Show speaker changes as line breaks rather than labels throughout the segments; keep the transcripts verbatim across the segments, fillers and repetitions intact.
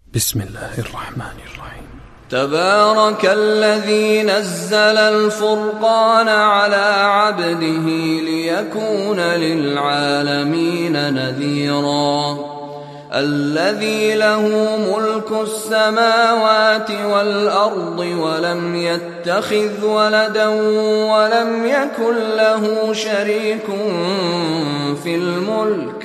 بسم الله الرحمن الرحيم.
تبارك الذي نزل الفرقان على عبده ليكون للعالمين نذيرا الذي له ملك السماوات والأرض ولم يتخذ ولدا ولم يكن له شريك في الملك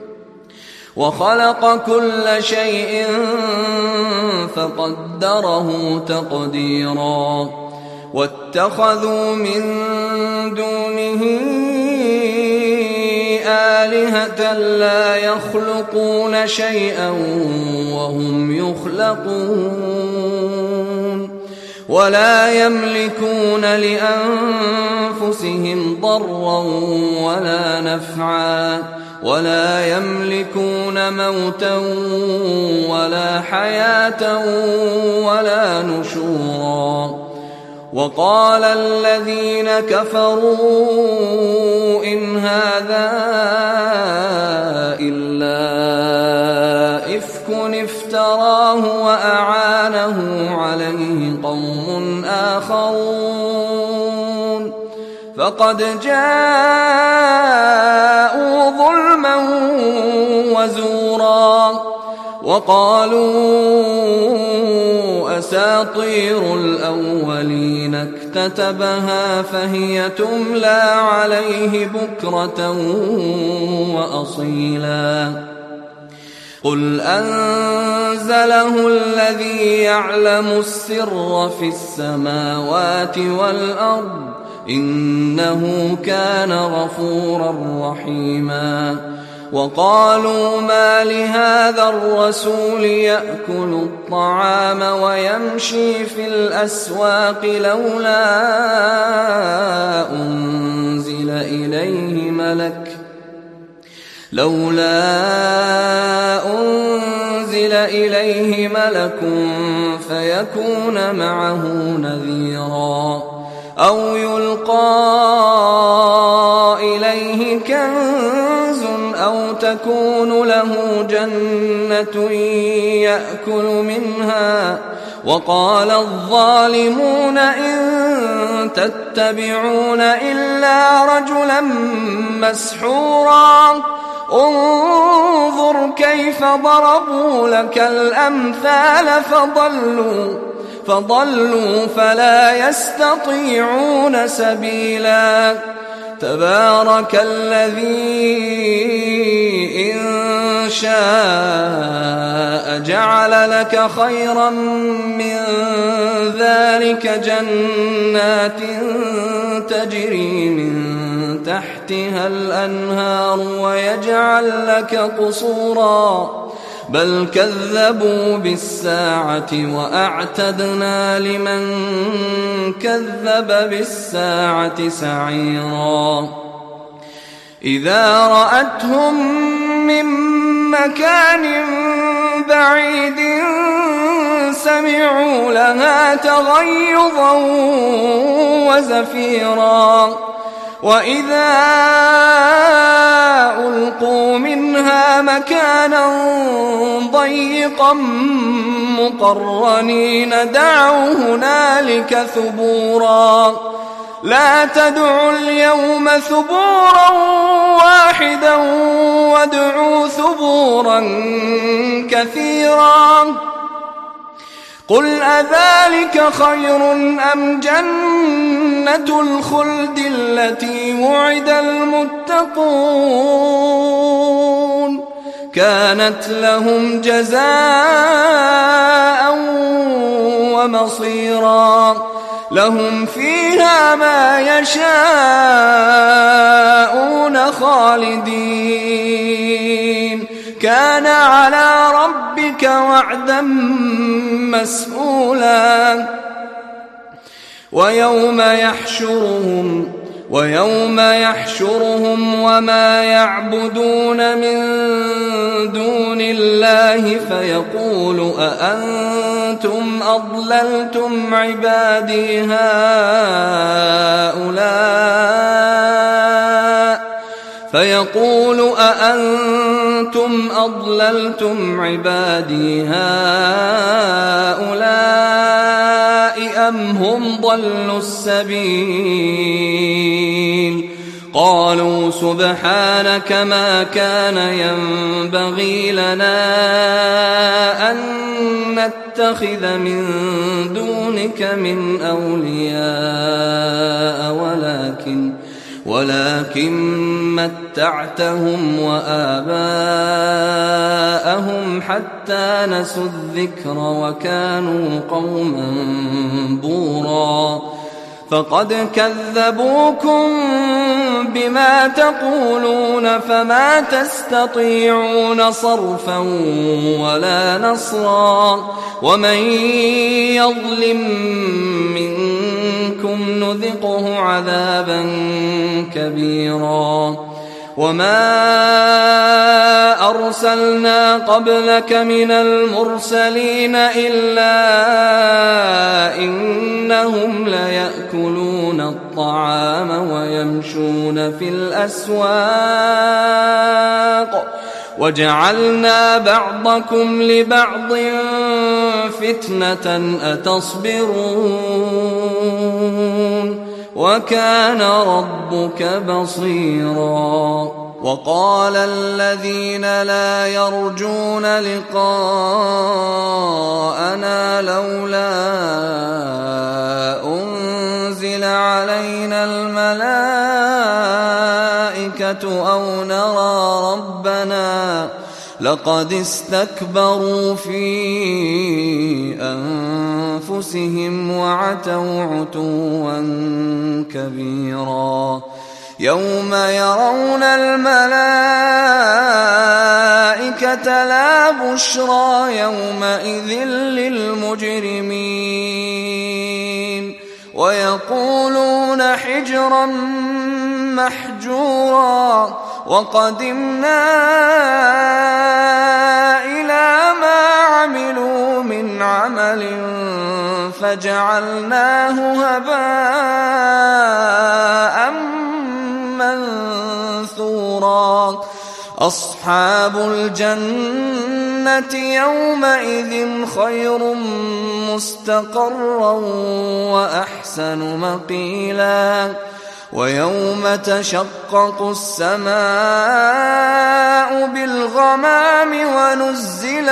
وخلق كل شيء فقدره تقديرا واتخذوا من دونه آلهة لا يخلقون شيئا وهم يخلقون ولا يملكون لأنفسهم ضرا ولا نفعا ولا يملكون موتا ولا حياة ولا نشورا وقال الذين كفروا إن هذا إلا إفك افتراه وأعانه عليه قوم آخرون فقد جاءوا ظلما وزورا وقالوا أساطير الأولين اكتتبها فهي تملى عليه بكرة وأصيلا قل أنزله الذي يعلم السر في السماوات والأرض إنه كان غفورا رحيما وقالوا ما لهذا الرسول يأكل الطعام ويمشي في الأسواق لولا أنزل إليه ملك لولا أنزل إليه ملك فيكون معه نذيرا أو يلقى إليه كنز أو تكون له جنة يأكل منها وقال الظالمون إن تتبعون إلا رجلا مسحورا انظر كيف ضربوا لك الأمثال فضلوا فضلوا فلا يستطيعون سبيلا تبارك الذي إن شاء جعل لك خيرا من ذلك جنات تجري من تحتها الأنهار ويجعل لك قصورا بل كذبوا بالساعة وأعتدنا لمن كذب بالساعة سعيرا إذا رأتهم من مكان بعيد سمعوا لها تغيظا وزفيرا وإذا ألقوا منها مكانا ضيقا مقرنين دعوا هنالك ثبورا لا تدعوا اليوم ثبورا واحدا وادعوا ثبورا كثيرا قل أذلك خير أم جنة الخلد التي وعد المتقون كانت لهم جزاء ومصيرا لهم فيها ما يشاءون خالدين كان على ربك وعدا مسئولا ويوم يحشرهم ويوم يحشرهم وما يعبدون من دون الله فيقول أأنتم أضللتم عبادي هؤلاء فيقول أأنتم أأنتم أضللتم عبادي هؤلاء أم هم ضلوا السبيل قالوا سبحانك ما كان ينبغي لنا أن نتخذ من دونك من أولياء ولكن ولكن متعتهم وآباءهم حتى نسوا الذكر وكانوا قوما بورا فقد كذبوكم بما تقولون فما تستطيعون صرفا ولا نصرا ومن يظلم منكم نذقه عذابا كبيرا وما أرسلنا قبلك من المرسلين إلا إنهم ليأكلون الطعام ويمشون في الأسواق وجعلنا بعضكم لبعض فتنة أتصبرون وكان ربك بصيرا وقال الذين لا يرجون لقاءنا لولا أنزل علينا الملائكة أو نرى ربنا لقد استكبروا في أنفسهم وعتوا عتوا كبيرا يوم يرون الملائكة لا بشرى يومئذ للمجرمين ويقولون حجرا محجورا وقدمنا إلى ما عملوا من عمل فجعلناه هباء منثورا أصحاب الجنة يومئذ خير مستقرا وأحسن مقيلا ويوم تشقق السماء بالغمام ونزل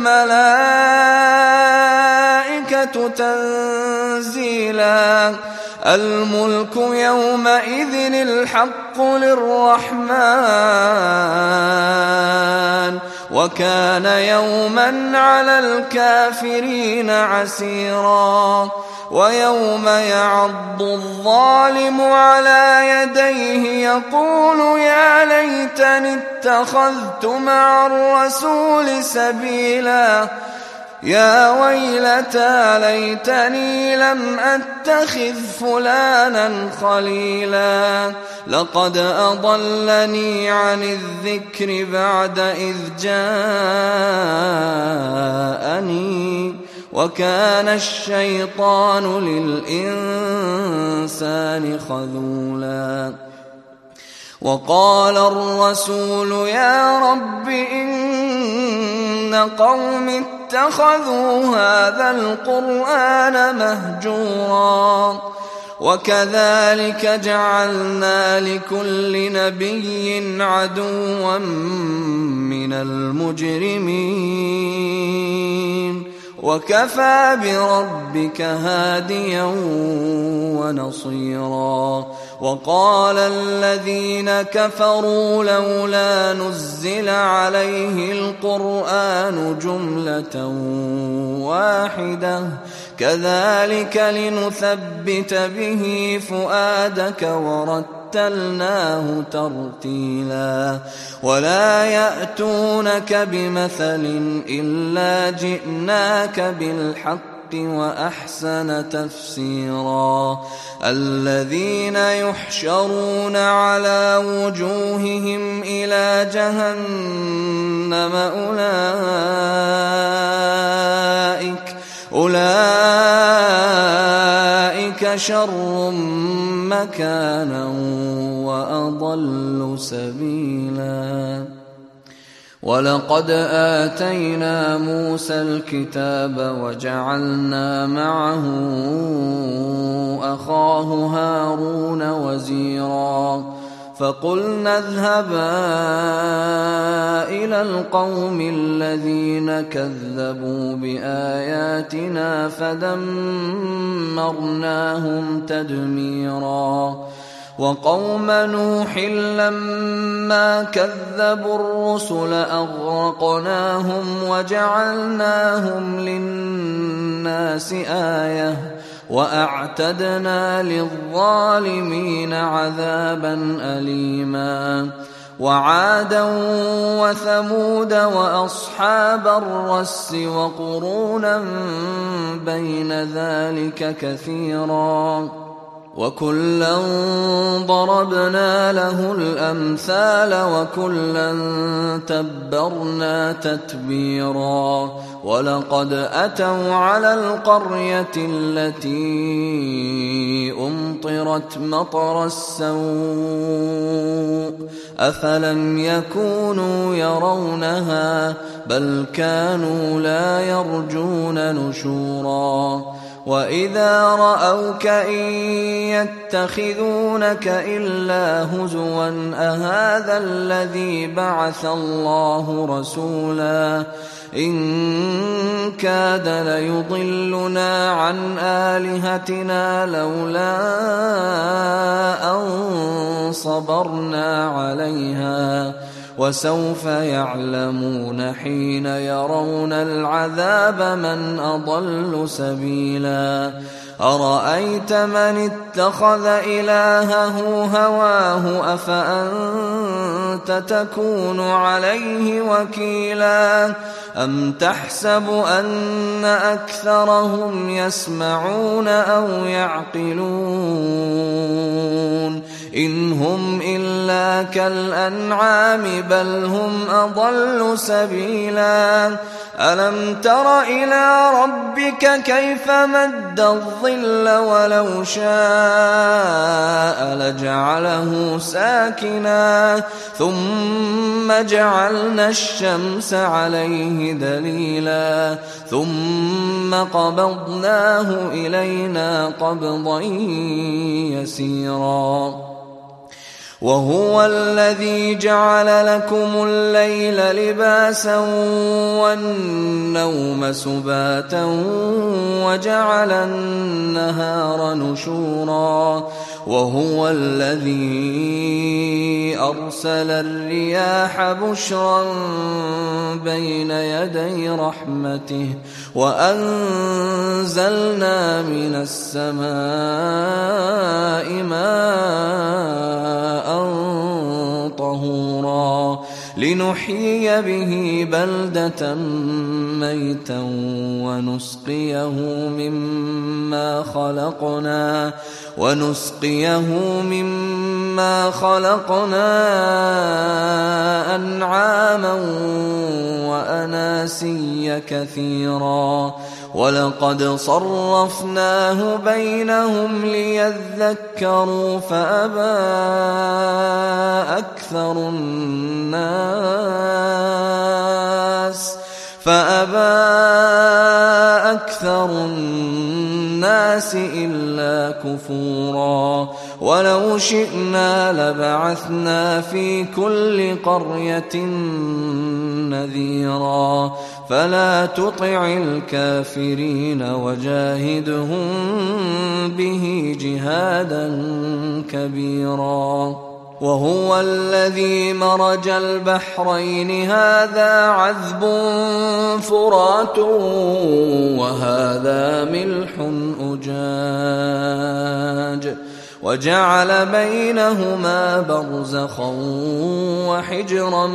الملائكة تنزيلا الملك يومئذ الحق للرحمن وكان يوما على الكافرين عسيرا ويوم يعض الظالم على يديه يقول يا ليتني اتخذت مع الرسول سبيلا يا ويلتى ليتني لم أتخذ فلانا خليلا لقد أضلني عن الذكر بعد إذ جاءني وكان الشيطان للإنسان خذولا وقال الرسول يا رب إن قوم اتخذوا هذا القرآن مهجورا وكذلك جعلنا لكل نبي عدوا من المجرمين وكفى بربك هاديا ونصيرا وقال الذين كفروا لولا نزل عليه القرآن جملة واحدة كذلك لنثبت به فؤادك ورتلناه ترتيلا ولا يأتونك بمثل إلا جئناك بالحق وأحسن تفسيرا الذين يحشرون على وجوههم إلى جهنم أولئك أولئك شر مكانا وأضل سبيلا ولقد آتينا موسى الكتاب وجعلنا معه أخاه هارون وزيرا فقلنا اذهبا إلى القوم الذين كذبوا بآياتنا فدمرناهم تدميرا وقوم نوح لما كذبوا الرسل أغرقناهم وجعلناهم للناس آية وأعتدنا للظالمين عذابا أليما وعادا وثمود وأصحاب الرس وقرونا بين ذلك كثيرا وكلا ضربنا له الأمثال وكلا تبرنا تتبيرا ولقد أتوا على القرية التي أمطرت مطر السوء أفلم يكونوا يرونها بل كانوا لا يرجون نشورا وإذا رأوك إن يتخذونك إلا هزوا أهذا الذي بعث الله رسولا إن كاد ليضلنا عن آلهتنا لولا أن صبرنا عليها وسوف يعلمون حين يرون العذاب من أضل سبيلا أرأيت من اتخذ إلهه هواه أفأنت تكون عليه وكيلا أم تحسب أن أكثرهم يسمعون أو يعقلون إن هم إلا كالأنعام بل هم أضل سبيلا ألم تر إلى ربك كيف مد الظل ولو شاء لجعله ساكنا ثم جعلنا الشمس عليه دليلا ثم قبضناه إلينا قبضا يسيرا وهو الذي جعل لكم الليل لباسا والنوم سباتا وجعل النهار نشورا وهو الذي أرسل الرياح بشرا بين يدي رحمته وأنزلنا من السماء ماء طهورا لنحيي به بلدة ميتا ونسقيه مما خلقنا ونسقيه مما خلقنا أنعاما وأناسيا كثيرا ولقد صرفناه بينهم ليذكروا فأبى أكثر الناس فأبى أكثر الناس إلا كفورا ولو شئنا لبعثنا في كل قرية نذيرا فلا تطع الكافرين وجاهدهم به جهادا كبيرا وهو الذي مرج البحرين هذا عذب فرات وهذا ملح أجاج وجعل بينهما برزخا وحجرا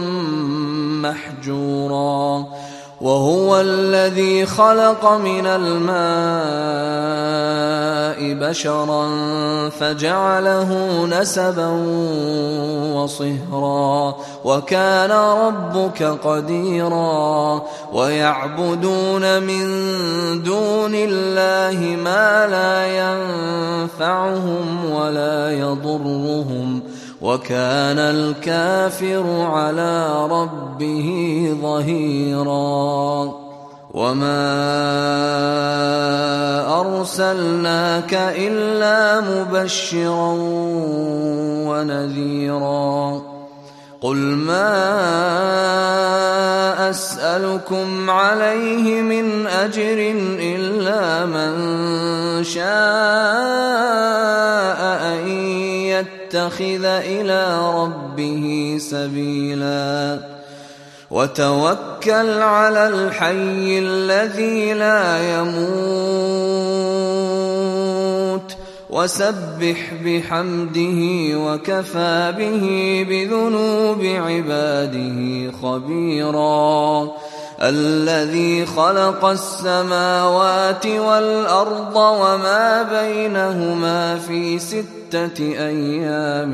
محجورا وهو الذي خلق من الماء بشرا فجعله نسبا وصهرا وكان ربك قديرا ويعبدون من دون الله ما لا ينفعهم ولا يضرهم وكان الكافر على ربه ظهيرا وما أرسلناك إلا مبشرا ونذيرا قل ما أسألكم عليه من أجر إلا من شاء أن يتخذ إلى ربه سبيلا وتوكل على الحي الذي لا يموت وسبح بحمده وكفى به بذنوب عباده خبيرا الذي خلق السماوات والأرض وما بينهما في ستة أيام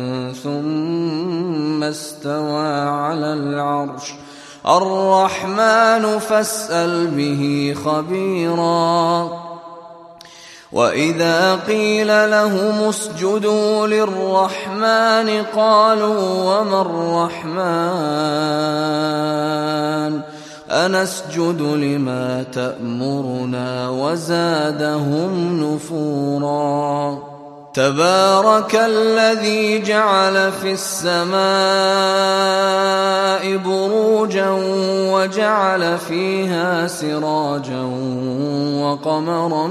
ثم استوى على العرش الرحمن فاسأل به خبيرا وإذا قيل لهم اسجدوا للرحمن قالوا وما الرحمن أنسجد لما تأمرنا وزادهم نفورا تبارك الذي جعل في السماء بروجا وجعل فيها سراجا وقمرا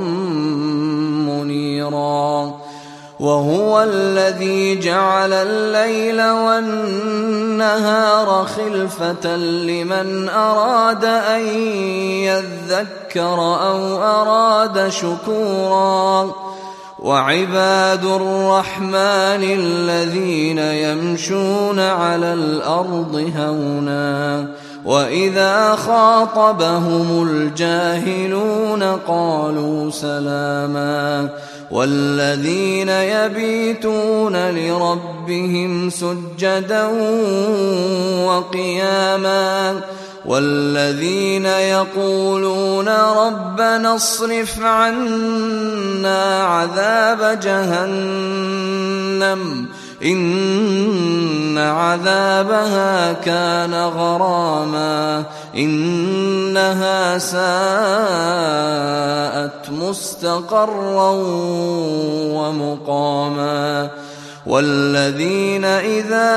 منيرا وهو الذي جعل الليل والنهار خلفة لمن أراد أن يذكر أو أراد شكورا وعباد الرحمن الذين يمشون على الأرض هونا وإذا خاطبهم الجاهلون قالوا سلاما والذين يبيتون لربهم سجدا وقياما والذين يقولون ربنا اصرف عنا عذاب جهنم إن عذابها كان غراما إنها ساءت مستقرا ومقاما والذين إذا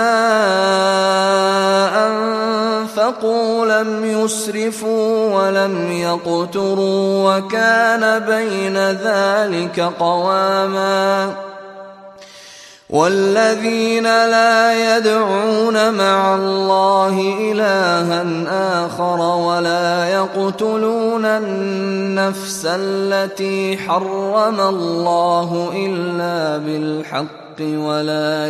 أنفقوا لم يسرفوا ولم يقتروا وكان بين ذلك قواما والذين لا يدعون مع الله إلها آخر ولا يقتلون النفس التي حرم الله إلا بالحق ولا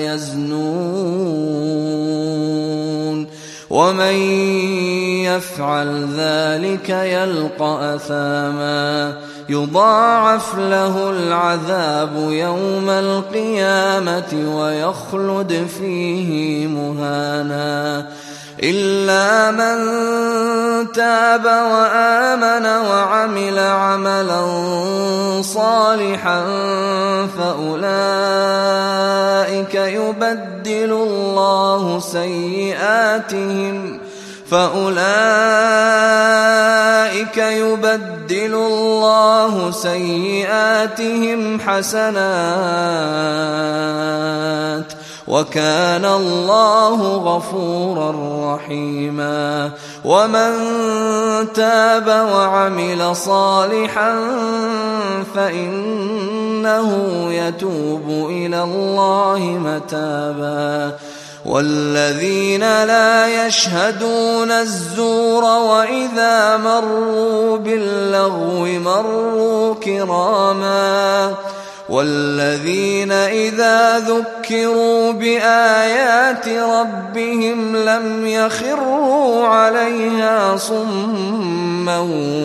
يزنون ومن يفعل ذلك يلقى أثاما يضاعف له العذاب يوم القيامة ويخلد فيه مهانا إلا من تاب وآمن وعمل عملا صالحا فأولئك يبدل الله سيئاتهم فأولئك يبدل الله سيئاتهم حسنات وكان الله غفورا رحيما ومن تاب وعمل صالحا فإنه يتوب إلى الله متابا والذين لا يشهدون الزور وإذا مروا باللغو مروا كراما والذين إذا ذكروا بآيات ربهم لم يخروا عليها صما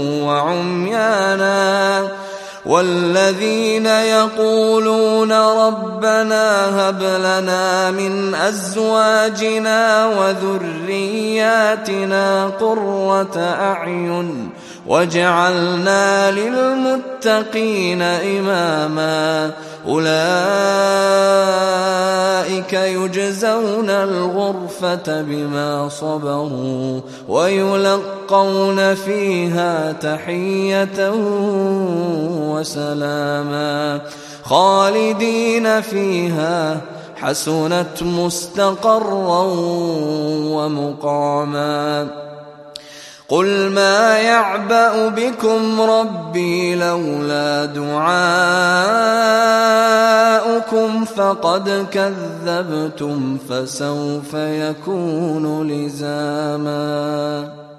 وعميانا والذين يقولون ربنا هب لنا من أزواجنا وذرياتنا قرة أعين واجعلنا للمتقين إماما أولئك يجزون الغرفة بما صبروا ويلقون فيها تحية وسلاما خالدين فيها حسنت مستقرا ومقاما قل ما يعبأ بكم ربي لولا دعاؤكم فقد كذبتم فسوف يكون لزاما.